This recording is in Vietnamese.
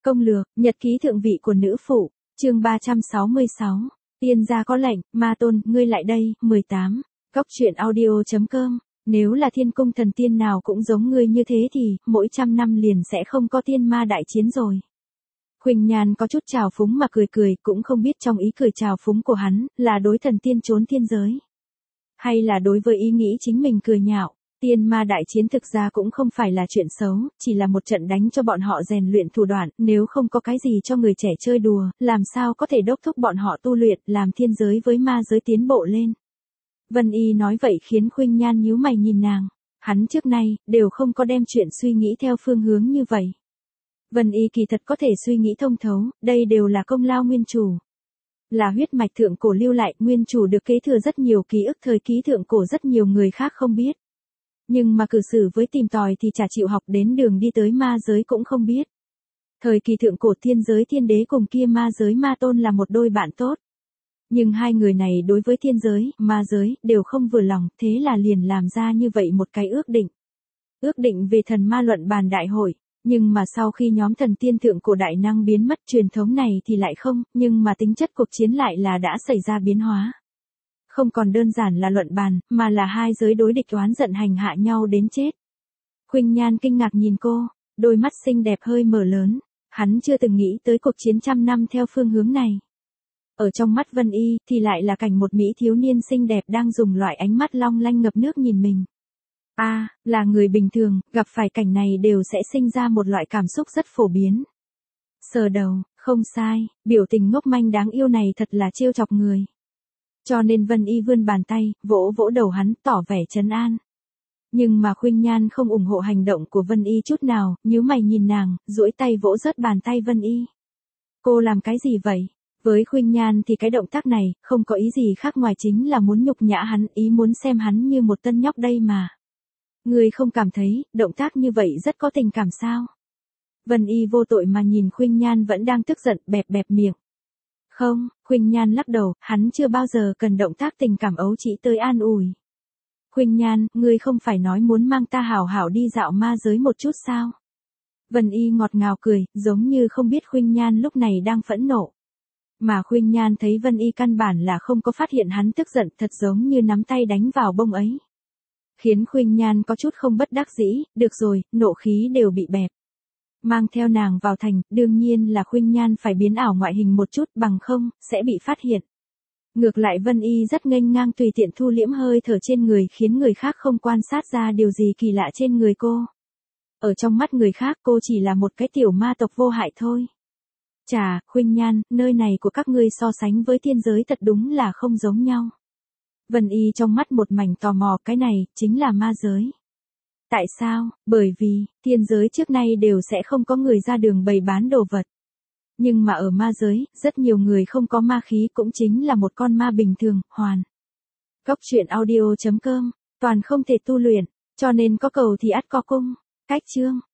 Công lược, nhật ký thượng vị của nữ phụ, chương 366. Tiên gia có lệnh, ma tôn, ngươi lại đây, 18. Góc truyện audio.com. Nếu là thiên cung thần tiên nào cũng giống ngươi như thế thì, mỗi 100 năm liền sẽ không có tiên ma đại chiến rồi. Khuynh Nhan có chút trào phúng mà cười cười, cũng không biết trong ý cười trào phúng của hắn, là đối thần tiên trốn thiên giới. Hay là đối với ý nghĩ chính mình cười nhạo. Tiên ma đại chiến thực ra cũng không phải là chuyện xấu, chỉ là một trận đánh cho bọn họ rèn luyện thủ đoạn, nếu không có cái gì cho người trẻ chơi đùa, làm sao có thể đốc thúc bọn họ tu luyện, làm thiên giới với ma giới tiến bộ lên. Vân Y nói vậy khiến Khuynh Nhan nhíu mày nhìn nàng, hắn trước nay, đều không có đem chuyện suy nghĩ theo phương hướng như vậy. Vân Y kỳ thật có thể suy nghĩ thông thấu, đây đều là công lao nguyên chủ. Là huyết mạch thượng cổ lưu lại, nguyên chủ được kế thừa rất nhiều ký ức thời ký thượng cổ rất nhiều người khác không biết. Nhưng mà cử xử với tìm tòi thì chả chịu học, đến đường đi tới ma giới cũng không biết. Thời kỳ thượng cổ thiên giới thiên đế cùng kia ma giới ma tôn là một đôi bạn tốt. Nhưng hai người này đối với thiên giới, ma giới, đều không vừa lòng, thế là liền làm ra như vậy một cái ước định. Ước định về thần ma luận bàn đại hội. Nhưng mà sau khi nhóm thần tiên thượng cổ đại năng biến mất, truyền thống này thì lại không, nhưng mà tính chất cuộc chiến lại là đã xảy ra biến hóa. Không còn đơn giản là luận bàn, mà là hai giới đối địch oán giận hành hạ nhau đến chết. Khuynh Nhan kinh ngạc nhìn cô, đôi mắt xinh đẹp hơi mở lớn, hắn chưa từng nghĩ tới cuộc chiến 100 năm theo phương hướng này. Ở trong mắt Vân Y thì lại là cảnh một mỹ thiếu niên xinh đẹp đang dùng loại ánh mắt long lanh ngập nước nhìn mình. Là người bình thường, gặp phải cảnh này đều sẽ sinh ra một loại cảm xúc rất phổ biến. Sờ đầu, không sai, biểu tình ngốc manh đáng yêu này thật là trêu chọc người. Cho nên Vân Y vươn bàn tay, vỗ vỗ đầu hắn, tỏ vẻ trấn an. Nhưng mà Khuynh Nhan không ủng hộ hành động của Vân Y chút nào, nhíu mày nhìn nàng, duỗi tay vỗ rớt bàn tay Vân Y. Cô làm cái gì vậy? Với Khuynh Nhan thì cái động tác này, không có ý gì khác ngoài chính là muốn nhục nhã hắn, ý muốn xem hắn như một tân nhóc đây mà. Người không cảm thấy, động tác như vậy rất có tình cảm sao? Vân Y vô tội mà nhìn Khuynh Nhan vẫn đang tức giận, bẹp bẹp miệng. Không, Khuynh Nhan lắc đầu, hắn chưa bao giờ cần động tác tình cảm ấu trĩ tới an ủi. Khuynh Nhan, ngươi không phải nói muốn mang ta hảo hảo đi dạo ma giới một chút sao? Vân Y ngọt ngào cười, giống như không biết Khuynh Nhan lúc này đang phẫn nộ. Mà Khuynh Nhan thấy Vân Y căn bản là không có phát hiện hắn tức giận, thật giống như nắm tay đánh vào bông ấy. Khiến Khuynh Nhan có chút không bất đắc dĩ, được rồi, nộ khí đều bị bẹp. Mang theo nàng vào thành, đương nhiên là Khuynh Nhan phải biến ảo ngoại hình một chút, bằng không, sẽ bị phát hiện. Ngược lại Vân Y rất nghênh ngang tùy tiện thu liễm hơi thở trên người, khiến người khác không quan sát ra điều gì kỳ lạ trên người cô. Ở trong mắt người khác cô chỉ là một cái tiểu ma tộc vô hại thôi. Chà, Khuynh Nhan, nơi này của các ngươi so sánh với thiên giới thật đúng là không giống nhau. Vân Y trong mắt một mảnh tò mò, cái này, chính là ma giới. Tại sao? Bởi vì, thiên giới trước nay đều sẽ không có người ra đường bày bán đồ vật. Nhưng mà ở ma giới, rất nhiều người không có ma khí cũng chính là một con ma bình thường, hoàn. Góc truyện audio.com, toàn không thể tu luyện, cho nên có cầu thì ắt có cung. Cách chương.